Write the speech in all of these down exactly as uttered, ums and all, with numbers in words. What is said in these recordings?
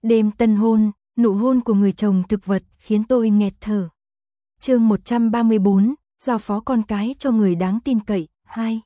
Đêm tân hôn, nụ hôn của người chồng thực vật khiến tôi nghẹt thở. Chương một trăm ba mươi bốn, giao phó con cái cho người đáng tin cậy, hai.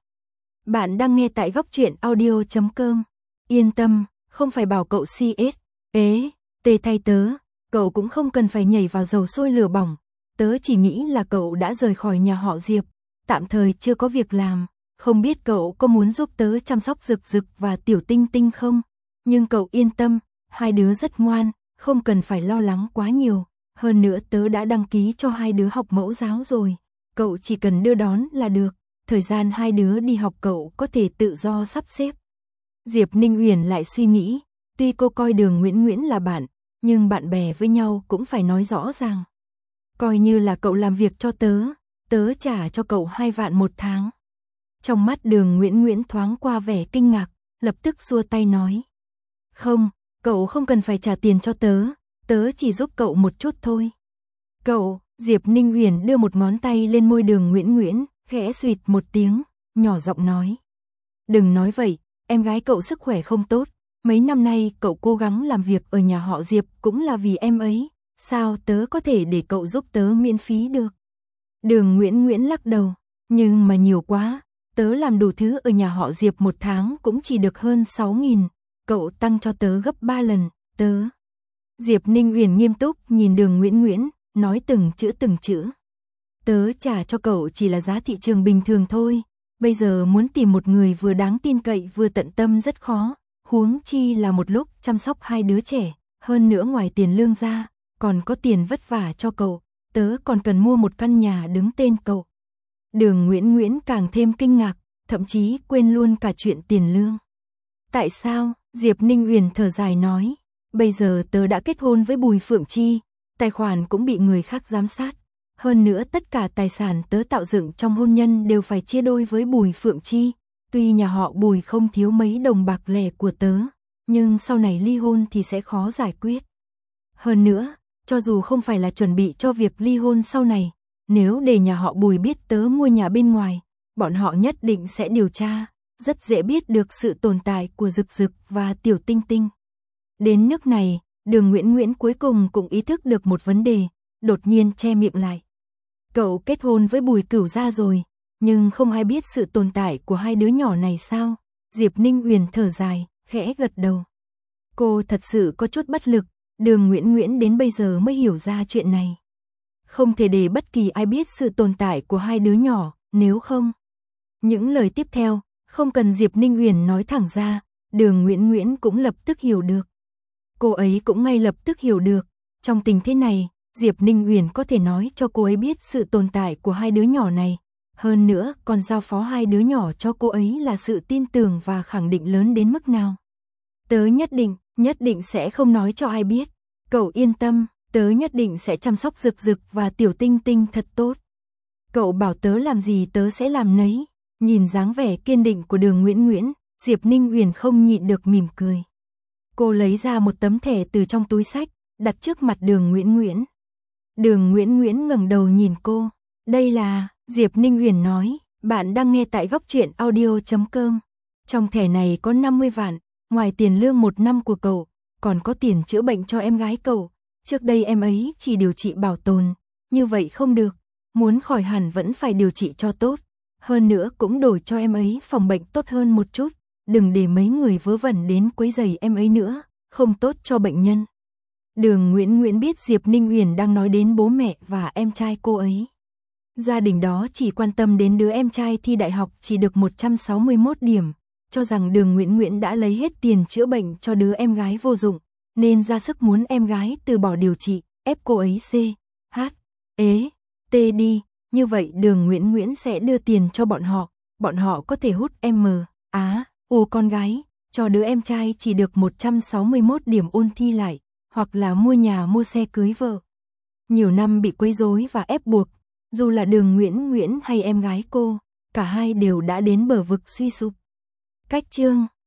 Bạn đang nghe tại góc truyện audio chấm com. Yên tâm, không phải bảo cậu xê ét, ế, tê thay tớ, cậu cũng không cần phải nhảy vào dầu sôi lửa bỏng. Tớ chỉ nghĩ là cậu đã rời khỏi nhà họ Diệp, tạm thời chưa có việc làm, không biết cậu có muốn giúp tớ chăm sóc Dực Dực và Tiểu Tinh Tinh không? Nhưng cậu yên tâm, hai đứa rất ngoan, không cần phải lo lắng quá nhiều. Hơn nữa tớ đã đăng ký cho hai đứa học mẫu giáo rồi, cậu chỉ cần đưa đón là được. Thời gian hai đứa đi học cậu có thể tự do sắp xếp. Diệp Ninh Uyển lại suy nghĩ, tuy cô coi Đường Nguyễn Nguyễn là bạn, nhưng bạn bè với nhau cũng phải nói rõ ràng. Coi như là cậu làm việc cho tớ, tớ trả cho cậu hai vạn một tháng. Trong mắt Đường Nguyễn Nguyễn thoáng qua vẻ kinh ngạc, lập tức xua tay nói. Không, cậu không cần phải trả tiền cho tớ, tớ chỉ giúp cậu một chút thôi. Cậu, Diệp Ninh Uyển đưa một ngón tay lên môi Đường Nguyễn Nguyễn, khẽ xuyệt một tiếng, nhỏ giọng nói. Đừng nói vậy, em gái cậu sức khỏe không tốt, mấy năm nay cậu cố gắng làm việc ở nhà họ Diệp cũng là vì em ấy, sao tớ có thể để cậu giúp tớ miễn phí được. Đường Nguyễn Nguyễn lắc đầu, nhưng mà nhiều quá, tớ làm đủ thứ ở nhà họ Diệp một tháng cũng chỉ được hơn sáu nghìn, cậu tăng cho tớ gấp ba lần, tớ. Diệp Ninh Uyển nghiêm túc nhìn Đường Nguyễn Nguyễn, nói từng chữ từng chữ. Tớ trả cho cậu chỉ là giá thị trường bình thường thôi, bây giờ muốn tìm một người vừa đáng tin cậy vừa tận tâm rất khó, huống chi là một lúc chăm sóc hai đứa trẻ, hơn nữa ngoài tiền lương ra, còn có tiền vất vả cho cậu, tớ còn cần mua một căn nhà đứng tên cậu. Đường Nguyễn Nguyễn càng thêm kinh ngạc, thậm chí quên luôn cả chuyện tiền lương. Tại sao? Diệp Ninh Uyển thở dài nói, bây giờ tớ đã kết hôn với Bùi Phượng Chi, tài khoản cũng bị người khác giám sát. Hơn nữa tất cả tài sản tớ tạo dựng trong hôn nhân đều phải chia đôi với Bùi Phượng Chi. Tuy nhà họ Bùi không thiếu mấy đồng bạc lẻ của tớ, nhưng sau này ly hôn thì sẽ khó giải quyết. Hơn nữa, cho dù không phải là chuẩn bị cho việc ly hôn sau này, nếu để nhà họ Bùi biết tớ mua nhà bên ngoài, bọn họ nhất định sẽ điều tra, rất dễ biết được sự tồn tại của Dực Dực và Tiểu Tinh Tinh. Đến nước này, Đường Nguyễn Nguyễn cuối cùng cũng ý thức được một vấn đề, đột nhiên che miệng lại. Cậu kết hôn với Bùi Cửu gia rồi, nhưng không ai biết sự tồn tại của hai đứa nhỏ này sao? Diệp Ninh Uyển thở dài, khẽ gật đầu. Cô thật sự có chút bất lực, Đường Nguyễn Nguyễn đến bây giờ mới hiểu ra chuyện này. Không thể để bất kỳ ai biết sự tồn tại của hai đứa nhỏ, nếu không. Những lời tiếp theo, không cần Diệp Ninh Uyển nói thẳng ra, Đường Nguyễn Nguyễn cũng lập tức hiểu được. Cô ấy cũng ngay lập tức hiểu được, trong tình thế này, Diệp Ninh Uyển có thể nói cho cô ấy biết sự tồn tại của hai đứa nhỏ này, hơn nữa còn giao phó hai đứa nhỏ cho cô ấy là sự tin tưởng và khẳng định lớn đến mức nào. Tớ nhất định, nhất định sẽ không nói cho ai biết, cậu yên tâm, tớ nhất định sẽ chăm sóc Dực Dực và Tiểu Tinh Tinh thật tốt. Cậu bảo tớ làm gì tớ sẽ làm nấy. Nhìn dáng vẻ kiên định của Đường Nguyễn Nguyễn, Diệp Ninh Uyển không nhịn được mỉm cười. Cô lấy ra một tấm thẻ từ trong túi xách, đặt trước mặt Đường Nguyễn Nguyễn. Đường Nguyễn Nguyễn ngẩng đầu nhìn cô. Đây là, Diệp Ninh Uyển nói, bạn đang nghe tại góc truyện audio chấm com. Trong thẻ này có năm mươi vạn, ngoài tiền lương một năm của cậu, còn có tiền chữa bệnh cho em gái cậu. Trước đây em ấy chỉ điều trị bảo tồn, như vậy không được, muốn khỏi hẳn vẫn phải điều trị cho tốt. Hơn nữa cũng đổi cho em ấy phòng bệnh tốt hơn một chút, đừng để mấy người vớ vẩn đến quấy rầy em ấy nữa, không tốt cho bệnh nhân. Đường Nguyễn Nguyễn biết Diệp Ninh Uyển đang nói đến bố mẹ và em trai cô ấy. Gia đình đó chỉ quan tâm đến đứa em trai thi đại học chỉ được một trăm sáu mươi mốt điểm, cho rằng Đường Nguyễn Nguyễn đã lấy hết tiền chữa bệnh cho đứa em gái vô dụng, nên ra sức muốn em gái từ bỏ điều trị, ép cô ấy C, H, ế, T đi. Như vậy Đường Nguyễn Nguyễn sẽ đưa tiền cho bọn họ, bọn họ có thể hút M, Á, U con gái, cho đứa em trai chỉ được một trăm sáu mươi mốt điểm ôn thi lại, hoặc là mua nhà mua xe cưới vợ. Nhiều năm bị quấy rối và ép buộc, dù là Đường Nguyễn Nguyễn hay em gái cô, cả hai đều đã đến bờ vực suy sụp. Cách chương